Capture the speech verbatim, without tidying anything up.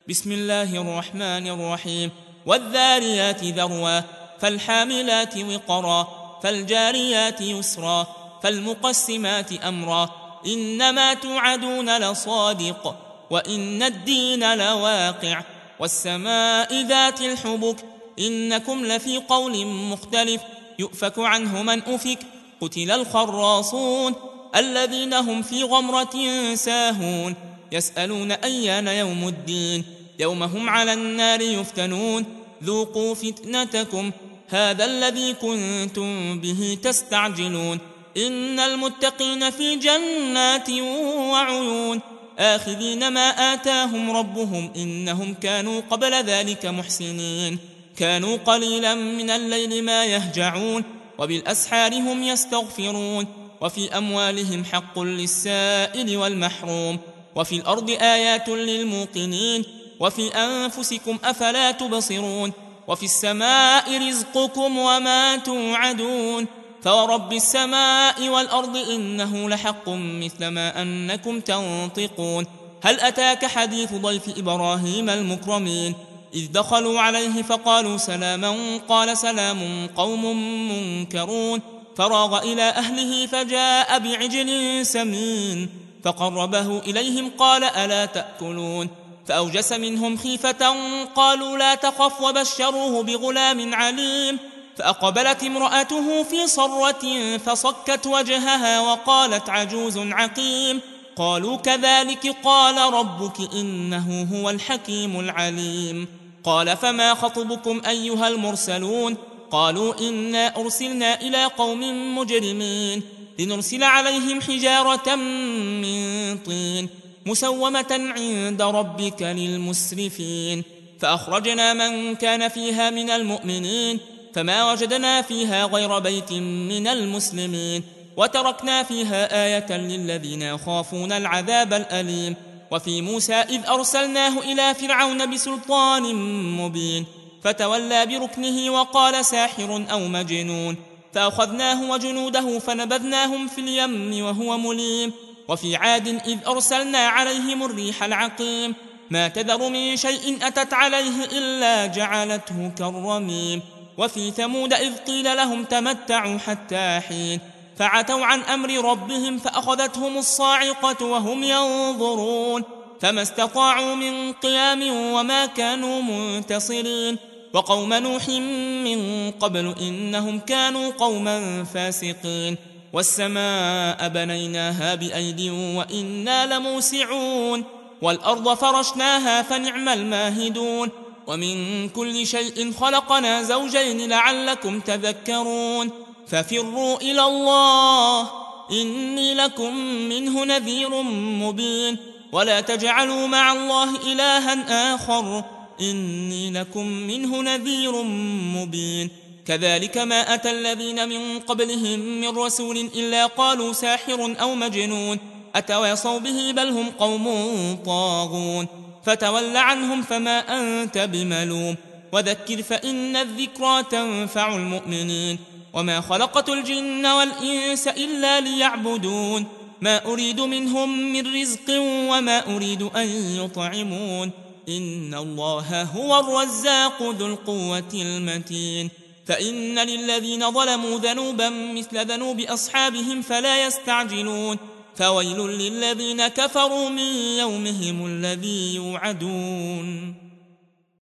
بسم الله الرحمن الرحيم والذاريات ذروا فالحاملات وقرا فالجاريات يسرا فالمقسمات أمرا إنما توعدون لصادق وإن الدين لواقع والسماء ذات الحبك إنكم لفي قول مختلف يؤفك عنه من أفك قتل الخراصون الذين هم في غمرة ساهون يسألون أيان يوم الدين يوم هم على النار يفتنون ذوقوا فتنتكم هذا الذي كنتم به تستعجلون إن المتقين في جنات وعيون آخذين ما آتاهم ربهم إنهم كانوا قبل ذلك محسنين كانوا قليلا من الليل ما يهجعون وبالأسحار هم يستغفرون وفي أموالهم حق للسائل والمحروم وفي الأرض آيات للموقنين وفي أنفسكم أفلا تبصرون وفي السماء رزقكم وما توعدون فورب السماء والأرض إنه لحق مثل ما أنكم تنطقون هل أتاك حديث ضيف إبراهيم المكرمين إذ دخلوا عليه فقالوا سلاما قال سلام قوم منكرون فراغ إلى أهله فجاء بعجل سمين فقربه إليهم قال ألا تأكلون فأوجس منهم خيفة قالوا لا تخف وبشروه بغلام عليم فأقبلت امرأته في صرة فصكت وجهها وقالت عجوز عقيم قالوا كذلك قال ربك إنه هو الحكيم العليم قال فما خطبكم أيها المرسلون قالوا إنا أرسلنا إلى قوم مجرمين لنرسل عليهم حجارة من طين مسومة عند ربك للمسرفين فأخرجنا من كان فيها من المؤمنين فما وجدنا فيها غير بيت من المسلمين وتركنا فيها آية للذين يخافون العذاب الأليم وفي موسى إذ أرسلناه إلى فرعون بسلطان مبين فتولى بركنه وقال ساحر أو مجنون فأخذناه وجنوده فنبذناهم في اليم وهو مليم وفي عاد إذ أرسلنا عليهم الريح العقيم ما تذر من شيء أتت عليه إلا جعلته كالرميم وفي ثمود إذ قيل لهم تمتعوا حتى حين فعتوا عن أمر ربهم فأخذتهم الصاعقة وهم ينظرون فما استطاعوا من قيام وما كانوا منتصرين وقوم نوح من قبل إنهم كانوا قوما فاسقين والسماء بنيناها بأيد وإنا لموسعون والأرض فرشناها فنعم الماهدون ومن كل شيء خلقنا زوجين لعلكم تذكرون ففروا إلى الله إني لكم منه نذير مبين ولا تجعلوا مع الله إلها آخر إني لكم منه نذير مبين كذلك ما أتى الذين من قبلهم من رسول إلا قالوا ساحر أو مجنون أتواصوا به بل هم قوم طاغون فتول عنهم فما أنت بملوم وذكر فإن الذكرى تنفع المؤمنين وما خلقت الجن والإنس إلا ليعبدون ما أريد منهم من رزق وما أريد أن يطعمون إن الله هو الرزاق ذو القوة المتين فإن للذين ظلموا ذنوبا مثل ذنوب أصحابهم فلا يستعجلون فويل للذين كفروا من يومهم الذي يوعدون